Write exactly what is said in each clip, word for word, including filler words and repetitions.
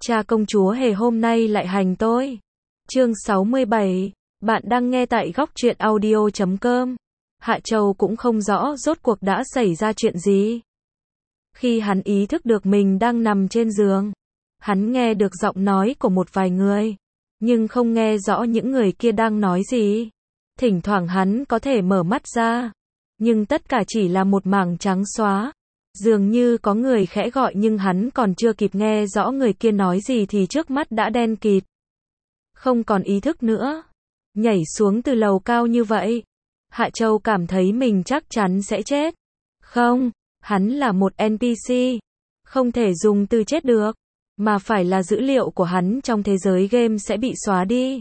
Cha công chúa hề hôm nay lại hành tôi. Chương sáu mươi bảy. Bạn đang nghe tại góc truyện audio chấm com. Hạ Châu cũng không rõ rốt cuộc đã xảy ra chuyện gì. Khi hắn ý thức được mình đang nằm trên giường, hắn nghe được giọng nói của một vài người, nhưng không nghe rõ những người kia đang nói gì. Thỉnh thoảng hắn có thể mở mắt ra, nhưng tất cả chỉ là một mảng trắng xóa. Dường như có người khẽ gọi nhưng hắn còn chưa kịp nghe rõ người kia nói gì thì trước mắt đã đen kịt. Không còn ý thức nữa. Nhảy xuống từ lầu cao như vậy, Hạ Châu cảm thấy mình chắc chắn sẽ chết. Không, hắn là một en pê xê. Không thể dùng từ chết được, mà phải là dữ liệu của hắn trong thế giới game sẽ bị xóa đi.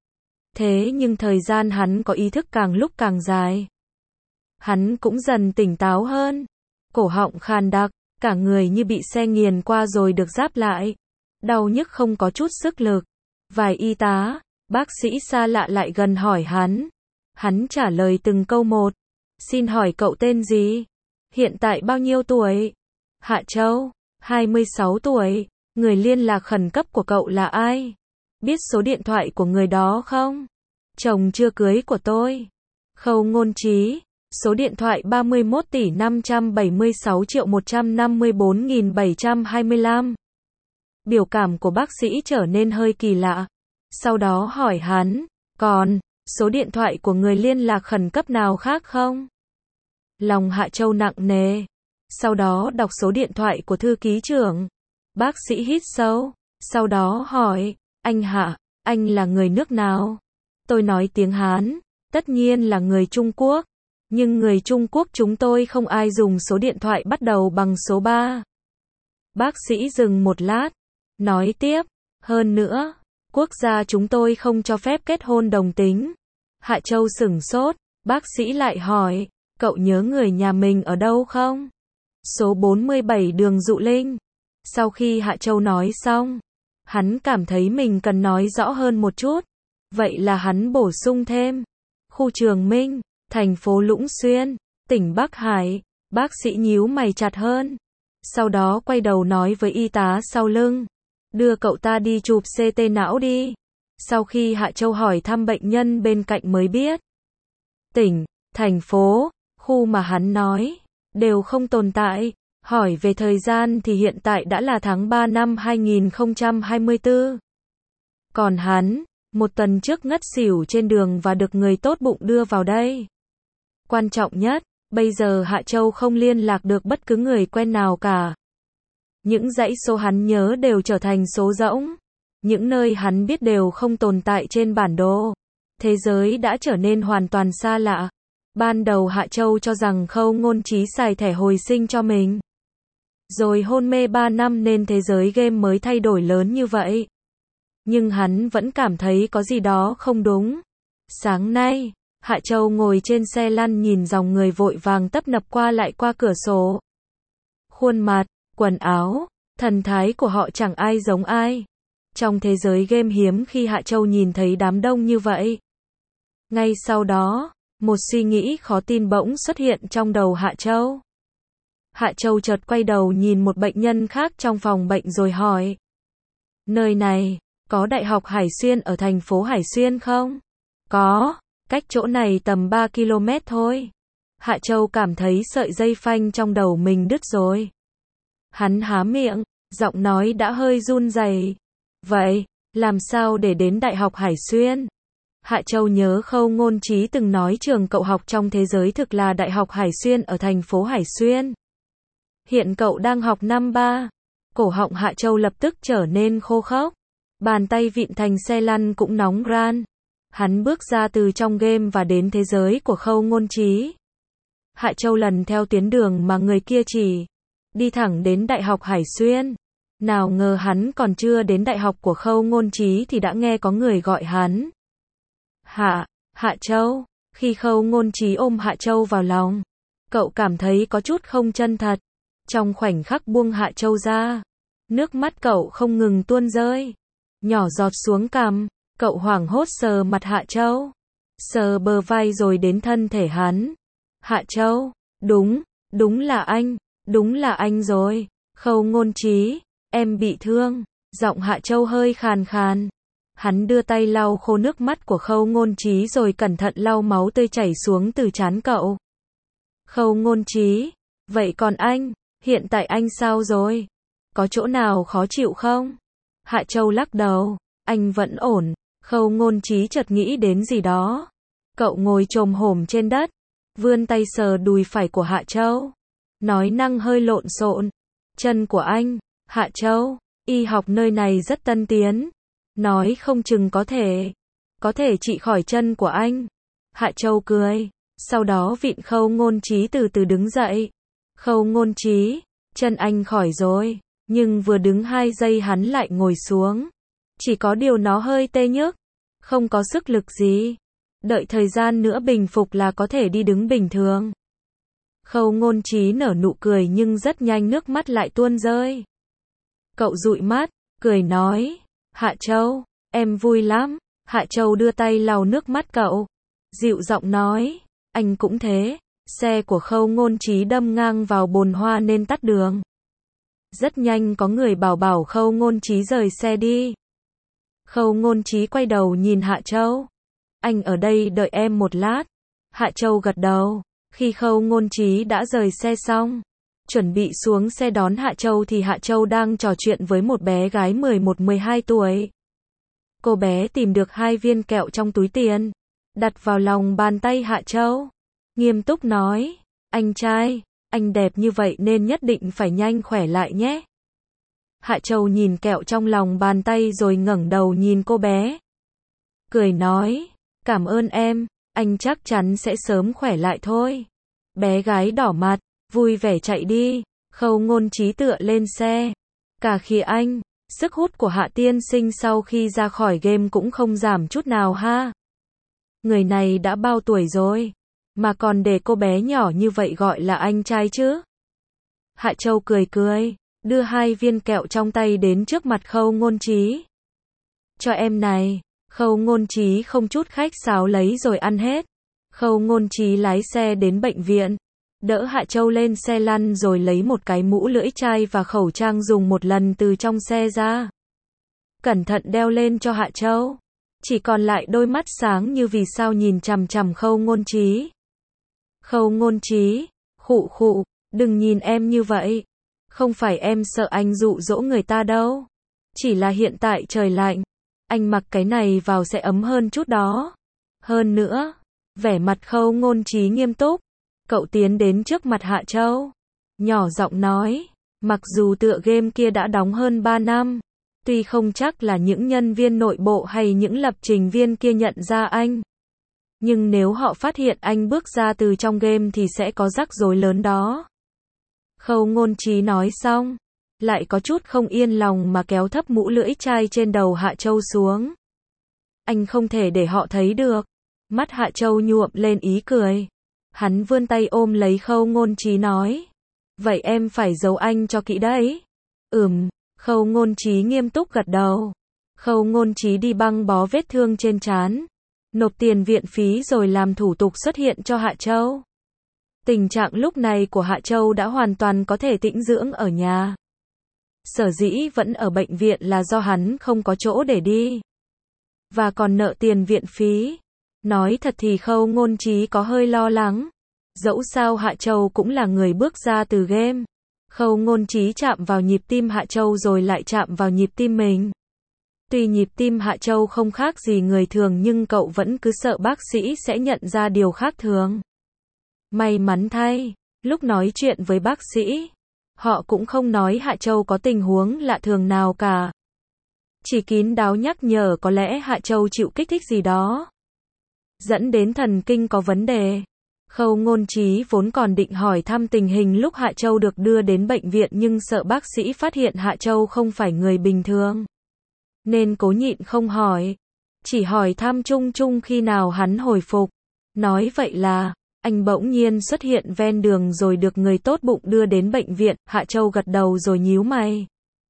Thế nhưng thời gian hắn có ý thức càng lúc càng dài. Hắn cũng dần tỉnh táo hơn. Cổ họng khàn đặc, cả người như bị xe nghiền qua rồi được giáp lại. Đau nhức không có chút sức lực. Vài y tá, bác sĩ xa lạ lại gần hỏi hắn. Hắn trả lời từng câu một. Xin hỏi cậu tên gì? Hiện tại bao nhiêu tuổi? Hạ Châu, hai mươi sáu tuổi. Người liên lạc khẩn cấp của cậu là ai? Biết số điện thoại của người đó không? Chồng chưa cưới của tôi. Khâu Ngôn Trí. Số điện thoại ba mươi mốt tỷ năm trăm bảy mươi sáu triệu một trăm năm mươi bốn nghìn bảy trăm hai mươi lăm. Biểu cảm của bác sĩ trở nên hơi kỳ lạ. Sau đó hỏi hắn, còn, số điện thoại của người liên lạc khẩn cấp nào khác không? Lòng Hạ Châu nặng nề. Sau đó đọc số điện thoại của thư ký trưởng. Bác sĩ hít sâu. Sau đó hỏi, anh Hạ, anh là người nước nào? Tôi nói tiếng Hán, tất nhiên là người Trung Quốc. Nhưng người Trung Quốc chúng tôi không ai dùng số điện thoại bắt đầu bằng số ba. Bác sĩ dừng một lát, nói tiếp, hơn nữa, quốc gia chúng tôi không cho phép kết hôn đồng tính. Hạ Châu sửng sốt, bác sĩ lại hỏi, cậu nhớ người nhà mình ở đâu không? Số bốn mươi bảy đường Dụ Linh. Sau khi Hạ Châu nói xong, hắn cảm thấy mình cần nói rõ hơn một chút. Vậy là hắn bổ sung thêm, khu Trường Minh, thành phố Lũng Xuyên, tỉnh Bắc Hải. Bác sĩ nhíu mày chặt hơn. Sau đó quay đầu nói với y tá sau lưng, đưa cậu ta đi chụp xê tê não đi. Sau khi Hạ Châu hỏi thăm bệnh nhân bên cạnh mới biết, tỉnh, thành phố, khu mà hắn nói, đều không tồn tại. Hỏi về thời gian thì hiện tại đã là tháng ba năm hai nghìn không trăm hai mươi tư. Còn hắn, một tuần trước ngất xỉu trên đường và được người tốt bụng đưa vào đây. Quan trọng nhất, bây giờ Hạ Châu không liên lạc được bất cứ người quen nào cả. Những dãy số hắn nhớ đều trở thành số rỗng. Những nơi hắn biết đều không tồn tại trên bản đồ. Thế giới đã trở nên hoàn toàn xa lạ. Ban đầu Hạ Châu cho rằng Khâu Ngôn Trí xài thẻ hồi sinh cho mình. Rồi hôn mê ba năm nên thế giới game mới thay đổi lớn như vậy. Nhưng hắn vẫn cảm thấy có gì đó không đúng. Sáng nay, Hạ Châu ngồi trên xe lăn nhìn dòng người vội vàng tấp nập qua lại qua cửa sổ. Khuôn mặt, quần áo, thần thái của họ chẳng ai giống ai. Trong thế giới game hiếm khi Hạ Châu nhìn thấy đám đông như vậy. Ngay sau đó, một suy nghĩ khó tin bỗng xuất hiện trong đầu Hạ Châu. Hạ Châu chợt quay đầu nhìn một bệnh nhân khác trong phòng bệnh rồi hỏi. Nơi này, có Đại học Hải Xuyên ở thành phố Hải Xuyên không? Có, cách chỗ này tầm ba ki lô mét thôi. Hạ Châu cảm thấy sợi dây phanh trong đầu mình đứt rồi. Hắn há miệng, giọng nói đã hơi run rẩy. Vậy, làm sao để đến Đại học Hải Xuyên? Hạ Châu nhớ Khâu Ngôn Trí từng nói trường cậu học trong thế giới thực là Đại học Hải Xuyên ở thành phố Hải Xuyên. Hiện cậu đang học năm ba. Cổ họng Hạ Châu lập tức trở nên khô khốc. Bàn tay vịn thành xe lăn cũng nóng ran. Hắn bước ra từ trong game và đến thế giới của Khâu Ngôn Trí. Hạ Châu lần theo tuyến đường mà người kia chỉ. Đi thẳng đến Đại học Hải Xuyên. Nào ngờ hắn còn chưa đến đại học của Khâu Ngôn Trí thì đã nghe có người gọi hắn. Hạ, Hạ Châu. Khi Khâu Ngôn Trí ôm Hạ Châu vào lòng, cậu cảm thấy có chút không chân thật. Trong khoảnh khắc buông Hạ Châu ra, nước mắt cậu không ngừng tuôn rơi. Nhỏ giọt xuống cằm, cậu hoảng hốt sờ mặt Hạ Châu. Sờ bờ vai rồi đến thân thể hắn. Hạ Châu, đúng, đúng là anh, đúng là anh rồi. Khâu Ngôn Trí, em bị thương. Giọng Hạ Châu hơi khàn khàn. Hắn đưa tay lau khô nước mắt của Khâu Ngôn Trí rồi cẩn thận lau máu tươi chảy xuống từ trán cậu. Khâu Ngôn Trí, vậy còn anh, hiện tại anh sao rồi? Có chỗ nào khó chịu không? Hạ Châu lắc đầu, anh vẫn ổn. Khâu Ngôn Trí chợt nghĩ đến gì đó. Cậu ngồi chồm hổm trên đất, vươn tay sờ đùi phải của Hạ Châu. Nói năng hơi lộn xộn. Chân của anh, Hạ Châu, y học nơi này rất tân tiến. Nói không chừng có thể, có thể trị khỏi chân của anh. Hạ Châu cười, sau đó vịn Khâu Ngôn Trí từ từ đứng dậy. Khâu Ngôn Trí, chân anh khỏi rồi, nhưng vừa đứng hai giây hắn lại ngồi xuống. Chỉ có điều nó hơi tê nhức, không có sức lực gì. Đợi thời gian nữa bình phục là có thể đi đứng bình thường. Khâu Ngôn Trí nở nụ cười nhưng rất nhanh nước mắt lại tuôn rơi. Cậu dụi mắt, cười nói, Hạ Châu, em vui lắm. Hạ Châu đưa tay lau nước mắt cậu, dịu giọng nói, anh cũng thế. Xe của Khâu Ngôn Trí đâm ngang vào bồn hoa nên tắt đường. Rất nhanh có người bảo bảo Khâu Ngôn Trí rời xe đi. Khâu Ngôn Trí quay đầu nhìn Hạ Châu. Anh ở đây đợi em một lát. Hạ Châu gật đầu. Khi Khâu Ngôn Trí đã rời xe xong, chuẩn bị xuống xe đón Hạ Châu thì Hạ Châu đang trò chuyện với một bé gái mười một mười hai tuổi. Cô bé tìm được hai viên kẹo trong túi tiền, đặt vào lòng bàn tay Hạ Châu. Nghiêm túc nói, anh trai, anh đẹp như vậy nên nhất định phải nhanh khỏe lại nhé. Hạ Châu nhìn kẹo trong lòng bàn tay rồi ngẩng đầu nhìn cô bé. Cười nói, cảm ơn em, anh chắc chắn sẽ sớm khỏe lại thôi. Bé gái đỏ mặt, vui vẻ chạy đi. Khâu Ngôn Trí tựa lên xe. Cả khi anh, sức hút của Hạ tiên sinh sau khi ra khỏi game cũng không giảm chút nào ha. Người này đã bao tuổi rồi, mà còn để cô bé nhỏ như vậy gọi là anh trai chứ? Hạ Châu cười cười, đưa hai viên kẹo trong tay đến trước mặt Khâu Ngôn Trí. Cho em này. Khâu Ngôn Trí không chút khách sáo lấy rồi ăn hết. Khâu Ngôn Trí lái xe đến bệnh viện, đỡ Hạ Châu lên xe lăn rồi lấy một cái mũ lưỡi chai và khẩu trang dùng một lần từ trong xe ra. Cẩn thận đeo lên cho Hạ Châu. Chỉ còn lại đôi mắt sáng như vì sao nhìn chằm chằm Khâu Ngôn Trí. Khâu Ngôn Trí, khụ khụ, đừng nhìn em như vậy. Không phải em sợ anh dụ dỗ người ta đâu. Chỉ là hiện tại trời lạnh. Anh mặc cái này vào sẽ ấm hơn chút đó. Hơn nữa, vẻ mặt Khâu Ngôn Trí nghiêm túc. Cậu tiến đến trước mặt Hạ Châu, nhỏ giọng nói, mặc dù tựa game kia đã đóng hơn ba năm, tuy không chắc là những nhân viên nội bộ hay những lập trình viên kia nhận ra anh, nhưng nếu họ phát hiện anh bước ra từ trong game thì sẽ có rắc rối lớn đó. Khâu Ngôn Trí nói xong, lại có chút không yên lòng mà kéo thấp mũ lưỡi chai trên đầu Hạ Châu xuống. Anh không thể để họ thấy được. Mắt Hạ Châu nhuộm lên ý cười. Hắn vươn tay ôm lấy Khâu Ngôn Trí nói. Vậy em phải giấu anh cho kỹ đấy. Ừm, Khâu Ngôn Trí nghiêm túc gật đầu. Khâu Ngôn Trí đi băng bó vết thương trên trán, nộp tiền viện phí rồi làm thủ tục xuất hiện cho Hạ Châu. Tình trạng lúc này của Hạ Châu đã hoàn toàn có thể tĩnh dưỡng ở nhà. Sở dĩ vẫn ở bệnh viện là do hắn không có chỗ để đi. Và còn nợ tiền viện phí. Nói thật thì Khâu Ngôn Trí có hơi lo lắng. Dẫu sao Hạ Châu cũng là người bước ra từ game. Khâu Ngôn Trí chạm vào nhịp tim Hạ Châu rồi lại chạm vào nhịp tim mình. Tuy nhịp tim Hạ Châu không khác gì người thường nhưng cậu vẫn cứ sợ bác sĩ sẽ nhận ra điều khác thường. May mắn thay, lúc nói chuyện với bác sĩ, họ cũng không nói Hạ Châu có tình huống lạ thường nào cả. Chỉ kín đáo nhắc nhở có lẽ Hạ Châu chịu kích thích gì đó, dẫn đến thần kinh có vấn đề. Khâu Ngôn Trí vốn còn định hỏi thăm tình hình lúc Hạ Châu được đưa đến bệnh viện nhưng sợ bác sĩ phát hiện Hạ Châu không phải người bình thường, nên cố nhịn không hỏi. Chỉ hỏi thăm chung chung khi nào hắn hồi phục. Nói vậy là, anh bỗng nhiên xuất hiện ven đường rồi được người tốt bụng đưa đến bệnh viện. Hạ Châu gật đầu rồi nhíu mày.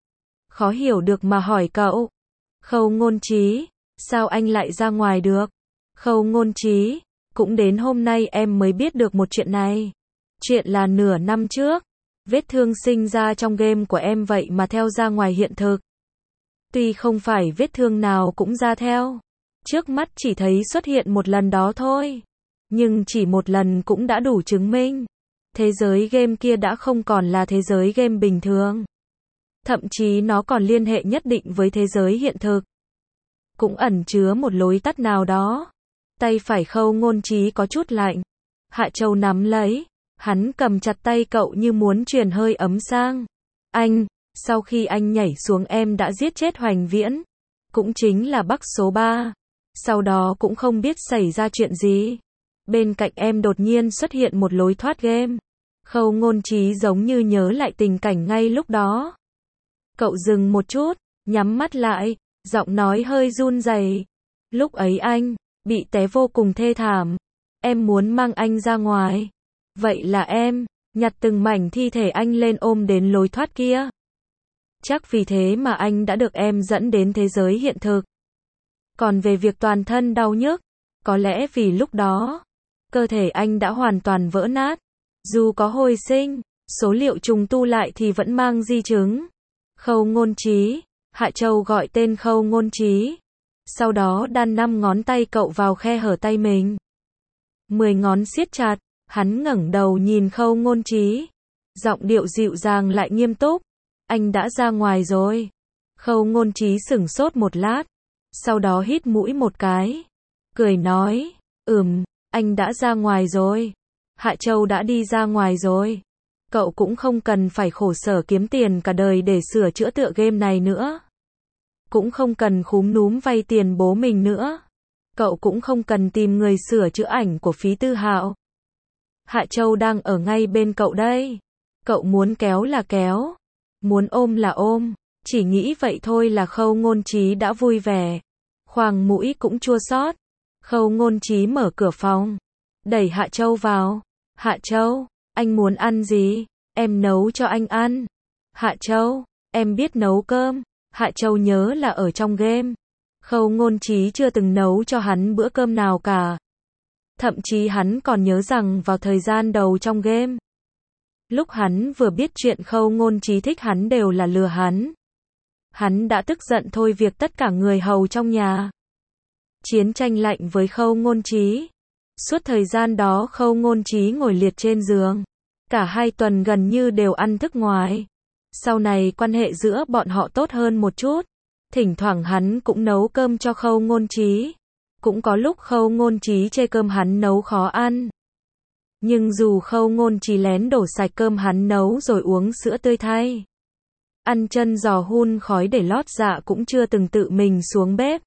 Khó hiểu được mà hỏi cậu. Khâu Ngôn Trí, sao anh lại ra ngoài được? Khâu Ngôn Trí, cũng đến hôm nay em mới biết được một chuyện này. Chuyện là nửa năm trước, vết thương sinh ra trong game của em vậy mà theo ra ngoài hiện thực. Tuy không phải vết thương nào cũng ra theo. Trước mắt chỉ thấy xuất hiện một lần đó thôi. Nhưng chỉ một lần cũng đã đủ chứng minh. Thế giới game kia đã không còn là thế giới game bình thường. Thậm chí nó còn liên hệ nhất định với thế giới hiện thực. Cũng ẩn chứa một lối tắt nào đó. Tay phải Khâu Ngôn Trí có chút lạnh. Hạ Châu nắm lấy. Hắn cầm chặt tay cậu như muốn truyền hơi ấm sang. Anh, sau khi anh nhảy xuống em đã giết chết Hoành Viễn. Cũng chính là Bắc số ba. Sau đó cũng không biết xảy ra chuyện gì. Bên cạnh em đột nhiên xuất hiện một lối thoát game. Khâu Ngôn Trí giống như nhớ lại tình cảnh ngay lúc đó. Cậu dừng một chút, nhắm mắt lại, giọng nói hơi run rẩy. Lúc ấy anh bị té vô cùng thê thảm. Em muốn mang anh ra ngoài. Vậy là em nhặt từng mảnh thi thể anh lên ôm đến lối thoát kia. Chắc vì thế mà anh đã được em dẫn đến thế giới hiện thực. Còn về việc toàn thân đau nhức, có lẽ vì lúc đó, cơ thể anh đã hoàn toàn vỡ nát. Dù có hồi sinh, số liệu trùng tu lại thì vẫn mang di chứng. Khâu Ngôn Trí, Hạ Châu gọi tên Khâu Ngôn Trí. Sau đó đan năm ngón tay cậu vào khe hở tay mình. Mười ngón siết chặt, hắn ngẩng đầu nhìn Khâu Ngôn Trí. Giọng điệu dịu dàng lại nghiêm túc. Anh đã ra ngoài rồi. Khâu Ngôn Trí sửng sốt một lát. Sau đó hít mũi một cái. Cười nói, ừm, anh đã ra ngoài rồi. Hạ Châu đã đi ra ngoài rồi. Cậu cũng không cần phải khổ sở kiếm tiền cả đời để sửa chữa tựa game này nữa. Cũng không cần khúm núm vay tiền bố mình nữa. Cậu cũng không cần tìm người sửa chữa ảnh của Phí Tư Hạo. Hạ Châu đang ở ngay bên cậu đây. Cậu muốn kéo là kéo. Muốn ôm là ôm. Chỉ nghĩ vậy thôi là Khâu Ngôn Trí đã vui vẻ. Khoang mũi cũng chua xót. Khâu Ngôn Trí mở cửa phòng. Đẩy Hạ Châu vào. Hạ Châu, anh muốn ăn gì? Em nấu cho anh ăn. Hạ Châu, em biết nấu cơm. Hạ Châu nhớ là ở trong game. Khâu Ngôn Trí chưa từng nấu cho hắn bữa cơm nào cả. Thậm chí hắn còn nhớ rằng vào thời gian đầu trong game, lúc hắn vừa biết chuyện Khâu Ngôn Trí thích hắn đều là lừa hắn. Hắn đã tức giận thôi việc tất cả người hầu trong nhà chiến tranh lạnh với Khâu Ngôn Trí. Suốt thời gian đó Khâu Ngôn Trí ngồi liệt trên giường. Cả hai tuần gần như đều ăn thức ngoài. Sau này quan hệ giữa bọn họ tốt hơn một chút. Thỉnh thoảng hắn cũng nấu cơm cho Khâu Ngôn Trí. Cũng có lúc Khâu Ngôn Trí chê cơm hắn nấu khó ăn. Nhưng dù Khâu Ngôn Trí lén đổ sạch cơm hắn nấu rồi uống sữa tươi thay. Ăn chân giò hun khói để lót dạ cũng chưa từng tự mình xuống bếp.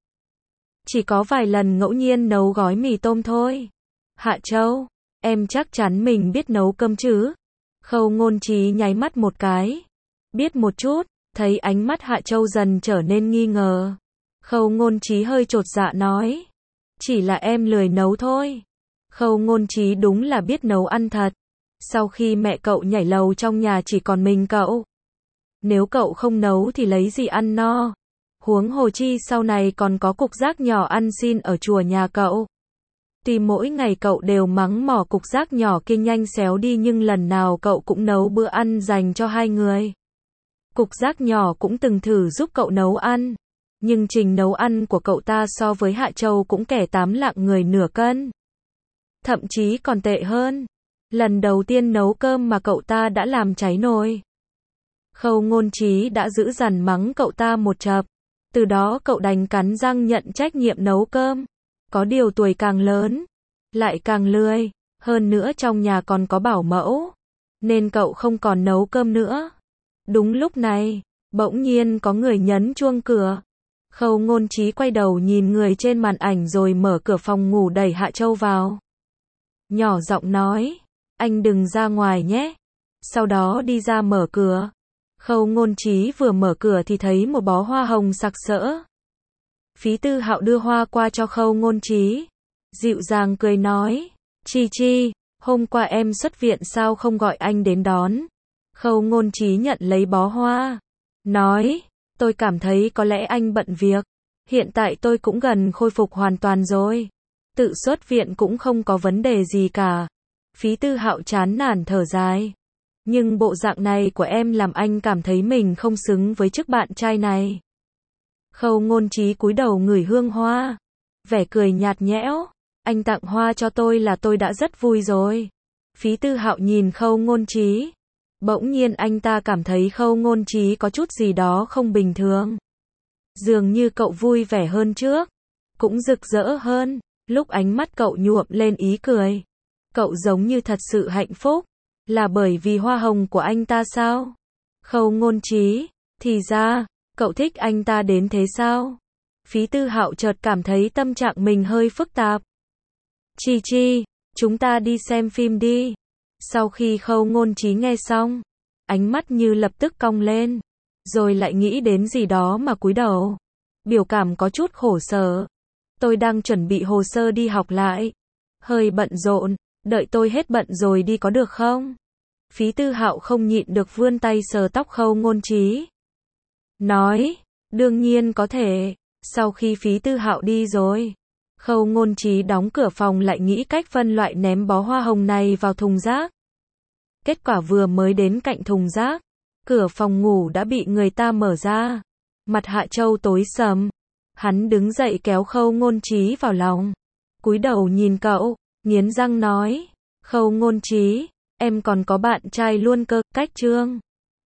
Chỉ có vài lần ngẫu nhiên nấu gói mì tôm thôi. Hạ Châu, em chắc chắn mình biết nấu cơm chứ? Khâu Ngôn Trí nháy mắt một cái. Biết một chút, thấy ánh mắt Hạ Châu dần trở nên nghi ngờ. Khâu Ngôn Trí hơi chột dạ nói. Chỉ là em lười nấu thôi. Khâu Ngôn Trí đúng là biết nấu ăn thật. Sau khi mẹ cậu nhảy lầu trong nhà chỉ còn mình cậu. Nếu cậu không nấu thì lấy gì ăn no. Huống hồ chi sau này còn có cục rác nhỏ ăn xin ở chùa nhà cậu. Tuy mỗi ngày cậu đều mắng mỏ cục rác nhỏ kia nhanh xéo đi nhưng lần nào cậu cũng nấu bữa ăn dành cho hai người. Cục rác nhỏ cũng từng thử giúp cậu nấu ăn. Nhưng trình nấu ăn của cậu ta so với Hạ Châu cũng kẻ tám lạng người nửa cân. Thậm chí còn tệ hơn. Lần đầu tiên nấu cơm mà cậu ta đã làm cháy nồi. Khâu Ngôn Trí đã giữ dằn mắng cậu ta một chập. Từ đó cậu đành cắn răng nhận trách nhiệm nấu cơm. Có điều tuổi càng lớn, lại càng lười. Hơn nữa trong nhà còn có bảo mẫu. Nên cậu không còn nấu cơm nữa. Đúng lúc này, bỗng nhiên có người nhấn chuông cửa. Khâu Ngôn Trí quay đầu nhìn người trên màn ảnh rồi mở cửa phòng ngủ đẩy Hạ Châu vào. Nhỏ giọng nói, anh đừng ra ngoài nhé. Sau đó đi ra mở cửa. Khâu Ngôn Trí vừa mở cửa thì thấy một bó hoa hồng sặc sỡ. Phí Tư Hạo đưa hoa qua cho Khâu Ngôn Trí. Dịu dàng cười nói, Chi Chi, hôm qua em xuất viện sao không gọi anh đến đón. Khâu Ngôn Trí nhận lấy bó hoa. Nói, tôi cảm thấy có lẽ anh bận việc. Hiện tại tôi cũng gần khôi phục hoàn toàn rồi. Tự xuất viện cũng không có vấn đề gì cả. Phí Tư Hạo chán nản thở dài. Nhưng bộ dạng này của em làm anh cảm thấy mình không xứng với chức bạn trai này. Khâu Ngôn Trí cúi đầu ngửi hương hoa, vẻ cười nhạt nhẽo, anh tặng hoa cho tôi là tôi đã rất vui rồi. Phí Tư Hạo nhìn Khâu Ngôn Trí, bỗng nhiên anh ta cảm thấy Khâu Ngôn Trí có chút gì đó không bình thường. Dường như cậu vui vẻ hơn trước, cũng rực rỡ hơn, lúc ánh mắt cậu nhuộm lên ý cười. Cậu giống như thật sự hạnh phúc, là bởi vì hoa hồng của anh ta sao? Khâu Ngôn Trí, thì ra, cậu thích anh ta đến thế sao? Phí Tư Hạo chợt cảm thấy tâm trạng mình hơi phức tạp. Chi Chi, chúng ta đi xem phim đi. Sau khi Khâu Ngôn Trí nghe xong, ánh mắt như lập tức cong lên, rồi lại nghĩ đến gì đó mà cúi đầu. Biểu cảm có chút khổ sở. Tôi đang chuẩn bị hồ sơ đi học lại. Hơi bận rộn, đợi tôi hết bận rồi đi có được không? Phí Tư Hạo không nhịn được vươn tay sờ tóc Khâu Ngôn Trí. Nói, đương nhiên có thể. Sau khi Phí Tư Hạo đi rồi, Khâu Ngôn Trí đóng cửa phòng lại nghĩ cách phân loại ném bó hoa hồng này vào thùng rác. Kết quả vừa mới đến cạnh thùng rác, cửa phòng ngủ đã bị người ta mở ra. Mặt Hạ Châu tối sầm. Hắn đứng dậy kéo Khâu Ngôn Trí vào lòng, cúi đầu nhìn cậu, nghiến răng nói, Khâu Ngôn Trí, em còn có bạn trai luôn cơ, cách Trương.